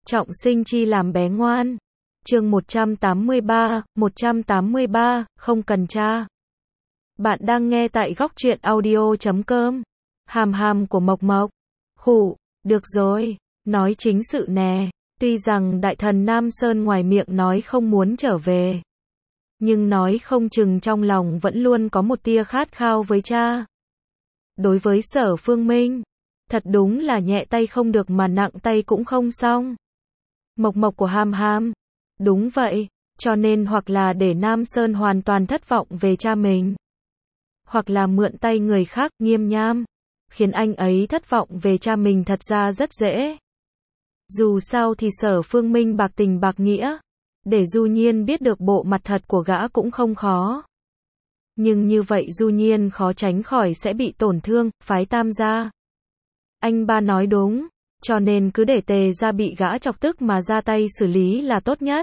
Trọng sinh chi làm bé ngoan. Chương 183, không cần cha. Bạn đang nghe tại góc truyện audio.com. Hàm hàm của Mộc Mộc. Khụ, được rồi, nói chính sự nè. Tuy rằng đại thần Nam Sơn ngoài miệng nói không muốn trở về, nhưng nói không chừng trong lòng vẫn luôn có một tia khát khao với cha. Đối với Sở Phương Minh, thật đúng là nhẹ tay không được mà nặng tay cũng không xong. Mộc Mộc của Hàm Hàm. Đúng vậy, cho nên hoặc là để Nam Sơn hoàn toàn thất vọng về cha mình, hoặc là mượn tay người khác, Nghiêm Nham, khiến anh ấy thất vọng về cha mình thật ra rất dễ. Dù sao thì Sở Phương Minh bạc tình bạc nghĩa, để Du Nhiên biết được bộ mặt thật của gã cũng không khó. Nhưng như vậy Du Nhiên khó tránh khỏi sẽ bị tổn thương, phái Tam gia. Anh ba nói đúng, cho nên cứ để Tề gia bị gã chọc tức mà ra tay xử lý là tốt nhất.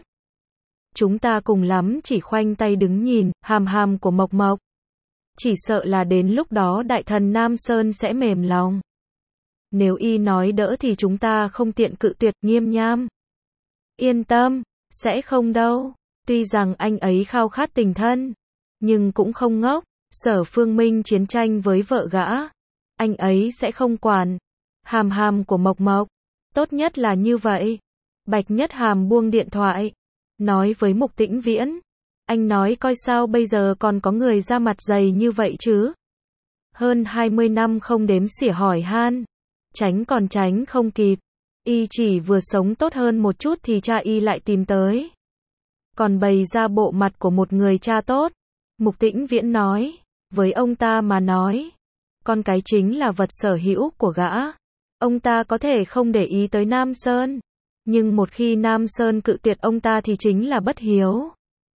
Chúng ta cùng lắm chỉ khoanh tay đứng nhìn, Hàm hàm của Mộc Mộc. Chỉ sợ là đến lúc đó đại thần Nam Sơn sẽ mềm lòng. Nếu y nói đỡ thì chúng ta không tiện cự tuyệt, Nghiêm Nham. Yên tâm, sẽ không đâu. Tuy rằng anh ấy khao khát tình thân, nhưng cũng không ngốc. Sở Phương Minh chiến tranh với vợ gã, anh ấy sẽ không quản. Hàm hàm của Mộc Mộc. Tốt nhất là như vậy. Bạch Nhất Hàm buông điện thoại, nói với Mục Tĩnh Viễn. Anh nói coi sao bây giờ còn có người ra mặt dày như vậy chứ. Hơn 20 năm không đếm xỉa hỏi han. Tránh còn tránh không kịp. Y chỉ vừa sống tốt hơn một chút thì cha y lại tìm tới. Còn bày ra bộ mặt của một người cha tốt. Mục Tĩnh Viễn nói. Với ông ta mà nói, con cái chính là vật sở hữu của gã. Ông ta có thể không để ý tới Nam Sơn, nhưng một khi Nam Sơn cự tuyệt ông ta thì chính là bất hiếu.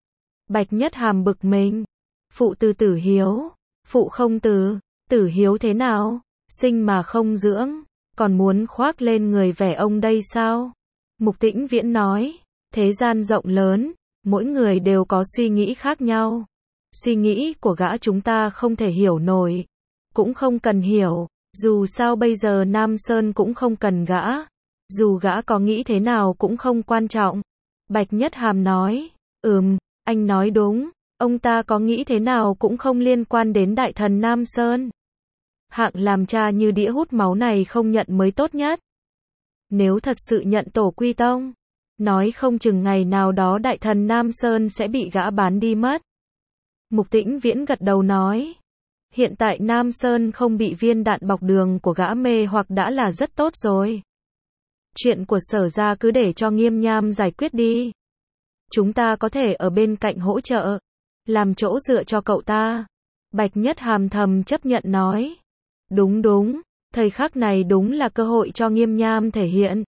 Bạch Nhất Hàm bực mình. Phụ từ tử hiếu. Phụ không từ. Tử hiếu thế nào? Sinh mà không dưỡng. Còn muốn khoác lên người vẻ ông đây sao? Mục Tĩnh Viễn nói. Thế gian rộng lớn, mỗi người đều có suy nghĩ khác nhau. Suy nghĩ của gã chúng ta không thể hiểu nổi, cũng không cần hiểu. Dù sao bây giờ Nam Sơn cũng không cần gã. Dù gã có nghĩ thế nào cũng không quan trọng. Bạch Nhất Hàm nói. Anh nói đúng. Ông ta có nghĩ thế nào cũng không liên quan đến đại thần Nam Sơn. Hạng làm cha như đĩa hút máu này không nhận mới tốt nhất. Nếu thật sự nhận tổ quy tông, nói không chừng ngày nào đó đại thần Nam Sơn sẽ bị gã bán đi mất. Mục Tĩnh Viễn gật đầu nói. Hiện tại Nam Sơn không bị viên đạn bọc đường của gã mê hoặc đã là rất tốt rồi. Chuyện của Sở gia cứ để cho Nghiêm Nham giải quyết đi. Chúng ta có thể ở bên cạnh hỗ trợ, làm chỗ dựa cho cậu ta. Bạch Nhất Hàm thầm chấp nhận nói. Đúng, thời khắc này đúng là cơ hội cho Nghiêm Nham thể hiện.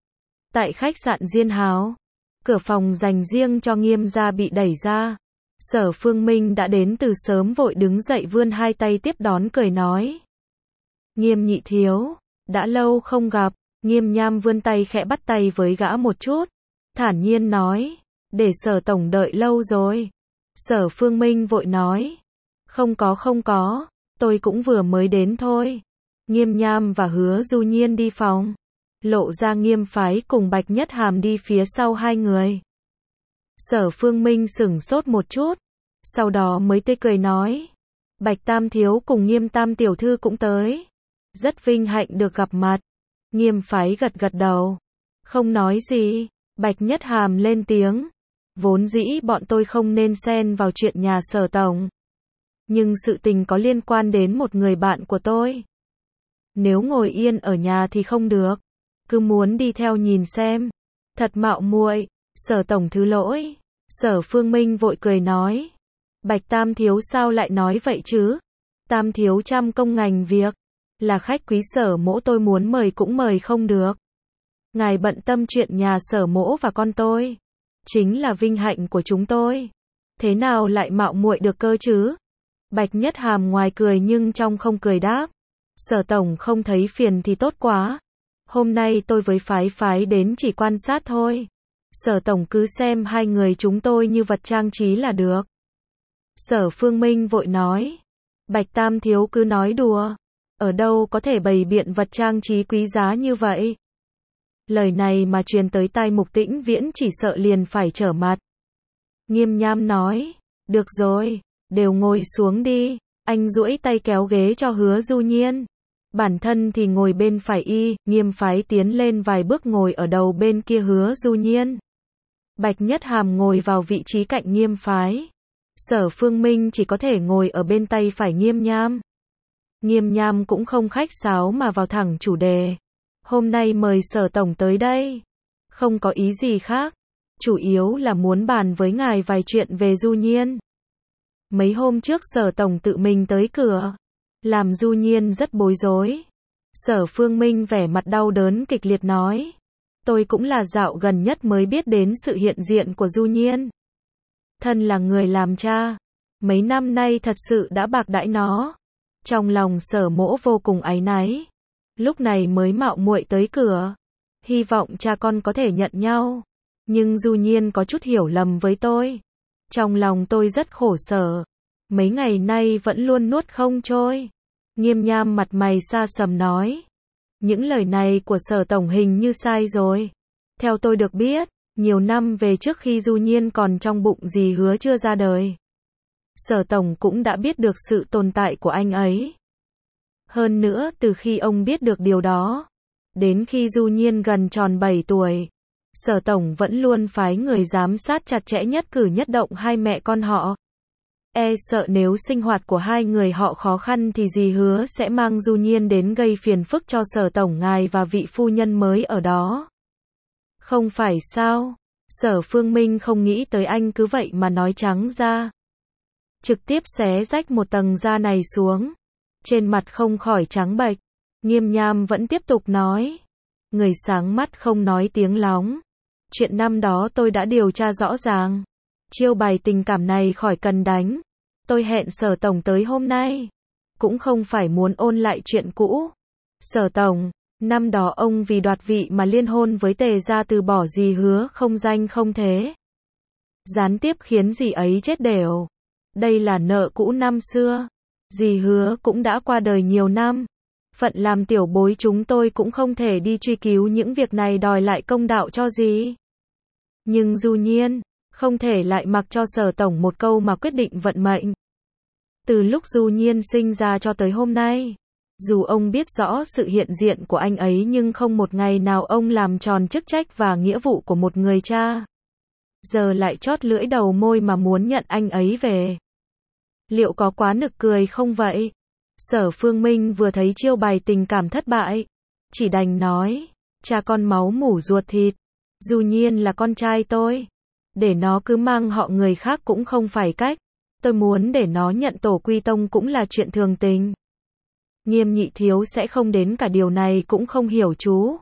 Tại khách sạn Diên Hào, cửa phòng dành riêng cho Nghiêm gia bị đẩy ra. Sở Phương Minh đã đến từ sớm vội đứng dậy vươn hai tay tiếp đón cười nói. Nghiêm nhị thiếu, đã lâu không gặp. Nghiêm Nham vươn tay khẽ bắt tay với gã một chút, thản nhiên nói. Để Sở tổng đợi lâu rồi. Sở Phương Minh vội nói. Không có, tôi cũng vừa mới đến thôi. Nghiêm Nham và Hứa Du Nhiên đi phòng, lộ ra Nghiêm phái cùng Bạch Nhất Hàm đi phía sau hai người. Sở Phương Minh sửng sốt một chút, sau đó mới tươi cười nói. Bạch Tam thiếu cùng Nghiêm Tam tiểu thư cũng tới. Rất vinh hạnh được gặp mặt. Nghiêm phái gật đầu, không nói gì. Bạch Nhất Hàm lên tiếng. Vốn dĩ bọn tôi không nên xen vào chuyện nhà Sở tổng, nhưng sự tình có liên quan đến một người bạn của tôi. Nếu ngồi yên ở nhà thì không được, cứ muốn đi theo nhìn xem. Thật mạo muội. Sở tổng thứ lỗi. Sở Phương Minh vội cười nói. Bạch Tam thiếu sao lại nói vậy chứ? Tam thiếu trăm công ngành việc, là khách quý Sở mỗ tôi muốn mời cũng mời không được. Ngài bận tâm chuyện nhà Sở mỗ và con tôi, chính là vinh hạnh của chúng tôi. Thế nào lại mạo muội được cơ chứ? Bạch Nhất Hàm ngoài cười nhưng trong không cười đáp. Sở tổng không thấy phiền thì tốt quá. Hôm nay tôi với phái đến chỉ quan sát thôi. Sở tổng cứ xem hai người chúng tôi như vật trang trí là được. Sở Phương Minh vội nói. Bạch Tam thiếu cứ nói đùa. Ở đâu có thể bày biện vật trang trí quý giá như vậy? Lời này mà truyền tới tai Mục Tĩnh Viễn chỉ sợ liền phải trở mặt. Nghiêm Nham nói, được rồi, đều ngồi xuống đi. Anh duỗi tay kéo ghế cho Hứa Du Nhiên. Bản thân thì ngồi bên phải y, Nghiêm Phái tiến lên vài bước ngồi ở đầu bên kia Hứa Du Nhiên. Bạch Nhất Hàm ngồi vào vị trí cạnh Nghiêm Phái. Sở Phương Minh chỉ có thể ngồi ở bên tay phải Nghiêm Nham. Nghiêm Nham cũng không khách sáo mà vào thẳng chủ đề. Hôm nay mời Sở Tổng tới đây. Không có ý gì khác. Chủ yếu là muốn bàn với ngài vài chuyện về Du Nhiên. Mấy hôm trước Sở Tổng tự mình tới cửa. Làm Du Nhiên rất bối rối. Sở Phương Minh vẻ mặt đau đớn kịch liệt nói. Tôi cũng là dạo gần nhất mới biết đến sự hiện diện của Du Nhiên. Thân là người làm cha. Mấy năm nay thật sự đã bạc đãi nó. Trong lòng Sở Mỗ vô cùng áy náy. Lúc này mới mạo muội tới cửa. Hy vọng cha con có thể nhận nhau. Nhưng Du Nhiên có chút hiểu lầm với tôi. Trong lòng tôi rất khổ sở. Mấy ngày nay vẫn luôn nuốt không trôi. Nghiêm Nham mặt mày xa sầm nói. Những lời này của Sở Tổng hình như sai rồi. Theo tôi được biết, nhiều năm về trước khi Du Nhiên còn trong bụng dì Hứa chưa ra đời. Sở Tổng cũng đã biết được sự tồn tại của anh ấy. Hơn nữa từ khi ông biết được điều đó, đến khi Du Nhiên gần tròn 7 tuổi, Sở Tổng vẫn luôn phái người giám sát chặt chẽ nhất cử nhất động hai mẹ con họ. E sợ nếu sinh hoạt của hai người họ khó khăn thì dì Hứa sẽ mang Du Nhiên đến gây phiền phức cho Sở Tổng ngài và vị phu nhân mới ở đó. Không phải sao? Sở Phương Minh không nghĩ tới anh cứ vậy mà nói trắng ra. Trực tiếp xé rách một tầng da này xuống. Trên mặt không khỏi trắng bệch. Nghiêm Nham vẫn tiếp tục nói. Người sáng mắt không nói tiếng lóng. Chuyện năm đó tôi đã điều tra rõ ràng. Chiêu bài tình cảm này khỏi cần đánh. Tôi hẹn Sở Tổng tới hôm nay. Cũng không phải muốn ôn lại chuyện cũ. Sở Tổng, năm đó ông vì đoạt vị mà liên hôn với Tề gia từ bỏ dì Hứa không danh không thế. Gián tiếp khiến dì ấy chết đều. Đây là nợ cũ năm xưa. Dì Hứa cũng đã qua đời nhiều năm. Phận làm tiểu bối chúng tôi cũng không thể đi truy cứu những việc này đòi lại công đạo cho dì. Nhưng Du Nhiên, không thể lại mặc cho Sở Tổng một câu mà quyết định vận mệnh. Từ lúc Du Nhiên sinh ra cho tới hôm nay, dù ông biết rõ sự hiện diện của anh ấy nhưng không một ngày nào ông làm tròn chức trách và nghĩa vụ của một người cha. Giờ lại chót lưỡi đầu môi mà muốn nhận anh ấy về. Liệu có quá nực cười không vậy? Sở Phương Minh vừa thấy chiêu bài tình cảm thất bại, chỉ đành nói, cha con máu mủ ruột thịt, Du Nhiên là con trai tôi. Để nó cứ mang họ người khác cũng không phải cách. Tôi muốn để nó nhận tổ quy tông cũng là chuyện thường tình. Nghiêm Nhị thiếu sẽ không đến cả điều này cũng không hiểu chú.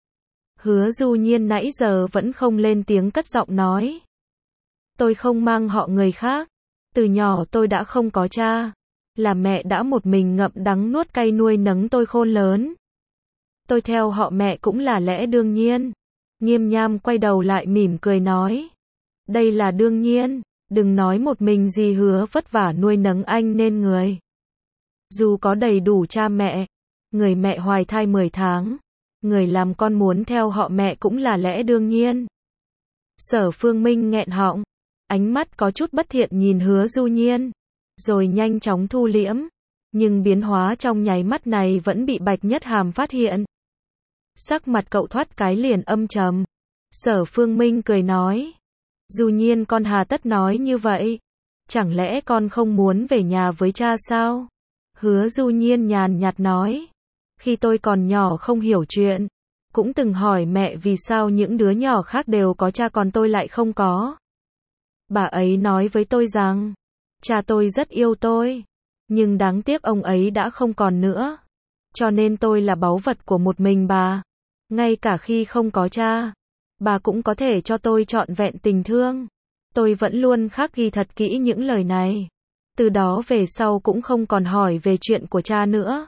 Hứa Du Nhiên nãy giờ vẫn không lên tiếng cất giọng nói. Tôi không mang họ người khác. Từ nhỏ tôi đã không có cha. Là mẹ đã một mình ngậm đắng nuốt cay nuôi nấng tôi khôn lớn. Tôi theo họ mẹ cũng là lẽ đương nhiên. Nghiêm Nham quay đầu lại mỉm cười nói. Đây là đương nhiên. Đừng nói một mình dì Hứa vất vả nuôi nấng anh nên người. Dù có đầy đủ cha mẹ, người mẹ hoài thai 10 tháng, người làm con muốn theo họ mẹ cũng là lẽ đương nhiên. Sở Phương Minh nghẹn họng, ánh mắt có chút bất thiện nhìn Hứa Du Nhiên, rồi nhanh chóng thu liễm, nhưng biến hóa trong nháy mắt này vẫn bị Bạch Nhất Hàm phát hiện. Sắc mặt cậu thoát cái liền âm trầm. Sở Phương Minh cười nói, Du Nhiên con hà tất nói như vậy, chẳng lẽ con không muốn về nhà với cha sao? Hứa Du Nhiên nhàn nhạt nói, khi tôi còn nhỏ không hiểu chuyện, cũng từng hỏi mẹ vì sao những đứa nhỏ khác đều có cha còn tôi lại không có. Bà ấy nói với tôi rằng, cha tôi rất yêu tôi, nhưng đáng tiếc ông ấy đã không còn nữa. Cho nên tôi là báu vật của một mình bà. Ngay cả khi không có cha, bà cũng có thể cho tôi trọn vẹn tình thương. Tôi vẫn luôn khắc ghi thật kỹ những lời này. Từ đó về sau cũng không còn hỏi về chuyện của cha nữa.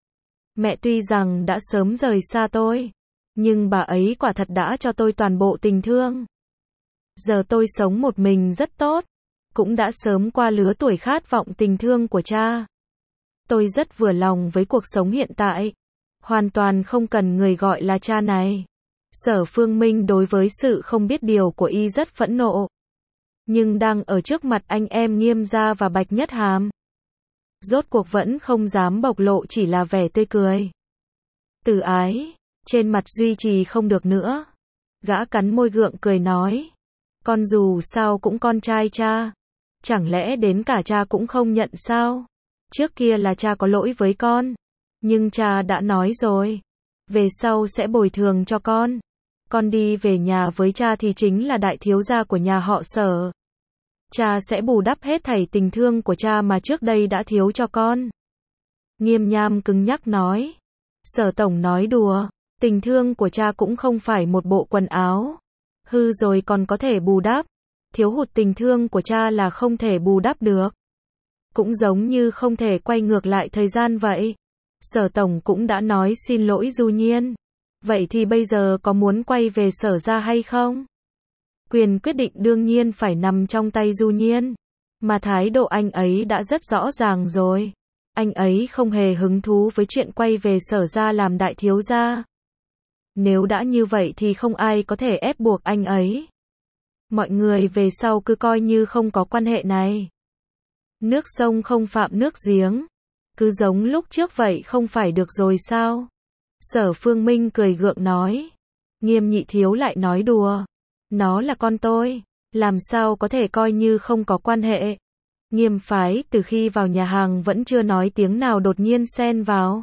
Mẹ tuy rằng đã sớm rời xa tôi, nhưng bà ấy quả thật đã cho tôi toàn bộ tình thương. Giờ tôi sống một mình rất tốt, cũng đã sớm qua lứa tuổi khát vọng tình thương của cha. Tôi rất vừa lòng với cuộc sống hiện tại, hoàn toàn không cần người gọi là cha này. Sở Phương Minh đối với sự không biết điều của y rất phẫn nộ. Nhưng đang ở trước mặt anh em Nghiêm gia và Bạch Nhất Hàm, rốt cuộc vẫn không dám bộc lộ chỉ là vẻ tươi cười. Từ ái, trên mặt duy trì không được nữa. Gã cắn môi gượng cười nói. Con dù sao cũng con trai cha. Chẳng lẽ đến cả cha cũng không nhận sao? Trước kia là cha có lỗi với con. Nhưng cha đã nói rồi. Về sau sẽ bồi thường cho con. Con đi về nhà với cha thì chính là đại thiếu gia của nhà họ Sở. Cha sẽ bù đắp hết thảy tình thương của cha mà trước đây đã thiếu cho con. Nghiêm Nham cứng nhắc nói. Sở tổng nói đùa. Tình thương của cha cũng không phải một bộ quần áo. Hư rồi còn có thể bù đắp. Thiếu hụt tình thương của cha là không thể bù đắp được. Cũng giống như không thể quay ngược lại thời gian vậy. Sở tổng cũng đã nói xin lỗi Du Nhiên. Vậy thì bây giờ có muốn quay về Sở ra hay không? Quyền quyết định đương nhiên phải nằm trong tay Du Nhiên. Mà thái độ anh ấy đã rất rõ ràng rồi. Anh ấy không hề hứng thú với chuyện quay về Sở ra làm đại thiếu gia. Nếu đã như vậy thì không ai có thể ép buộc anh ấy. Mọi người về sau cứ coi như không có quan hệ này. Nước sông không phạm nước giếng. Cứ giống lúc trước vậy không phải được rồi sao? Sở Phương Minh cười gượng nói. Nghiêm nhị thiếu lại nói đùa. Nó là con tôi. Làm sao có thể coi như không có quan hệ? Nghiêm phái từ khi vào nhà hàng vẫn chưa nói tiếng nào đột nhiên xen vào.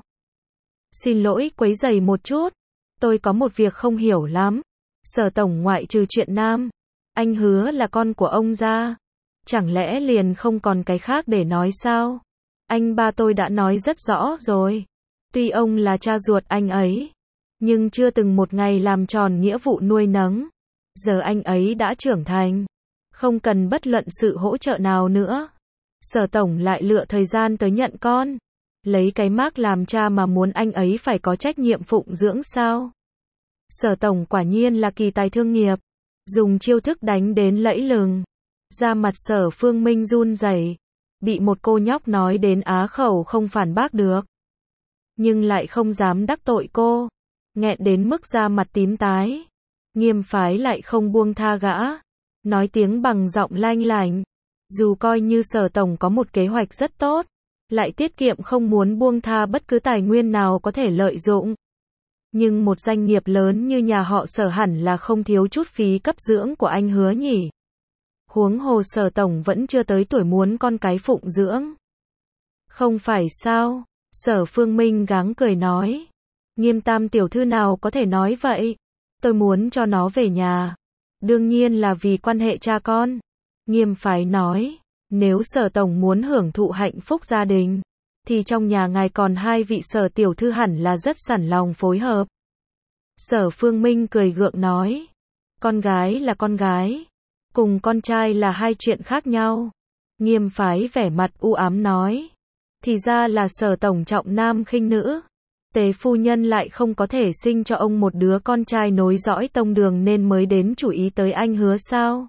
Xin lỗi quấy rầy một chút. Tôi có một việc không hiểu lắm. Sở tổng ngoại trừ chuyện nam. Anh Hứa là con của ông ra. Chẳng lẽ liền không còn cái khác để nói sao? Anh ba tôi đã nói rất rõ rồi. Tuy ông là cha ruột anh ấy, nhưng chưa từng một ngày làm tròn nghĩa vụ nuôi nấng. Giờ anh ấy đã trưởng thành, không cần bất luận sự hỗ trợ nào nữa. Sở tổng lại lựa thời gian tới nhận con. Lấy cái mác làm cha mà muốn anh ấy phải có trách nhiệm phụng dưỡng sao? Sở tổng quả nhiên là kỳ tài thương nghiệp. Dùng chiêu thức đánh đến lẫy lừng. Da mặt Sở Phương Minh run rẩy, bị một cô nhóc nói đến á khẩu không phản bác được. Nhưng lại không dám đắc tội cô. Nghẹn đến mức da mặt tím tái. Nghiêm phái lại không buông tha gã. Nói tiếng bằng giọng lanh lảnh. Dù coi như Sở tổng có một kế hoạch rất tốt, lại tiết kiệm không muốn buông tha bất cứ tài nguyên nào có thể lợi dụng. Nhưng một doanh nghiệp lớn như nhà họ Sở hẳn là không thiếu chút phí cấp dưỡng của anh Hứa nhỉ. Huống hồ Sở tổng vẫn chưa tới tuổi muốn con cái phụng dưỡng. Không phải sao? Sở Phương Minh gắng cười nói. Nghiêm tam tiểu thư nào có thể nói vậy? Tôi muốn cho nó về nhà. Đương nhiên là vì quan hệ cha con. Nghiêm phái nói. Nếu Sở tổng muốn hưởng thụ hạnh phúc gia đình, thì trong nhà ngài còn hai vị Sở tiểu thư hẳn là rất sẵn lòng phối hợp. Sở Phương Minh cười gượng nói. Con gái là con gái. Cùng con trai là hai chuyện khác nhau. Nghiêm phái vẻ mặt u ám nói. Thì ra là Sở tổng trọng nam khinh nữ. Tề phu nhân lại không có thể sinh cho ông một đứa con trai nối dõi tông đường nên mới đến chú ý tới anh Hứa sao?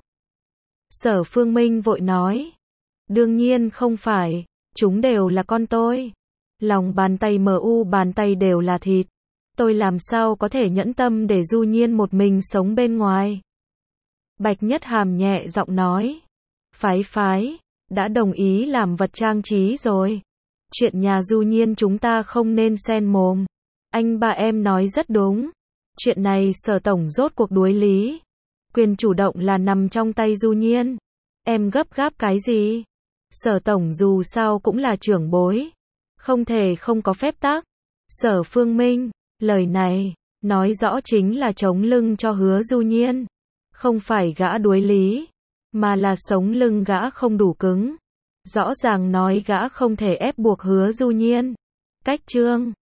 Sở Phương Minh vội nói. Đương nhiên không phải. Chúng đều là con tôi. Lòng bàn tay bàn tay đều là thịt. Tôi làm sao có thể nhẫn tâm để Du Nhiên một mình sống bên ngoài? Bạch Nhất Hàm nhẹ giọng nói. Phái, đã đồng ý làm vật trang trí rồi. Chuyện nhà Du Nhiên chúng ta không nên xen mồm. Anh ba em nói rất đúng. Chuyện này Sở tổng rốt cuộc đối lý. Quyền chủ động là nằm trong tay Du Nhiên. Em gấp gáp cái gì? Sở tổng dù sao cũng là trưởng bối. Không thể không có phép tắc. Sở Phương Minh, lời này, nói rõ chính là chống lưng cho Hứa Du Nhiên. Không phải gã đuối lý, mà là sống lưng gã không đủ cứng. Rõ ràng nói gã không thể ép buộc Hứa Du Nhiên. Cách trương.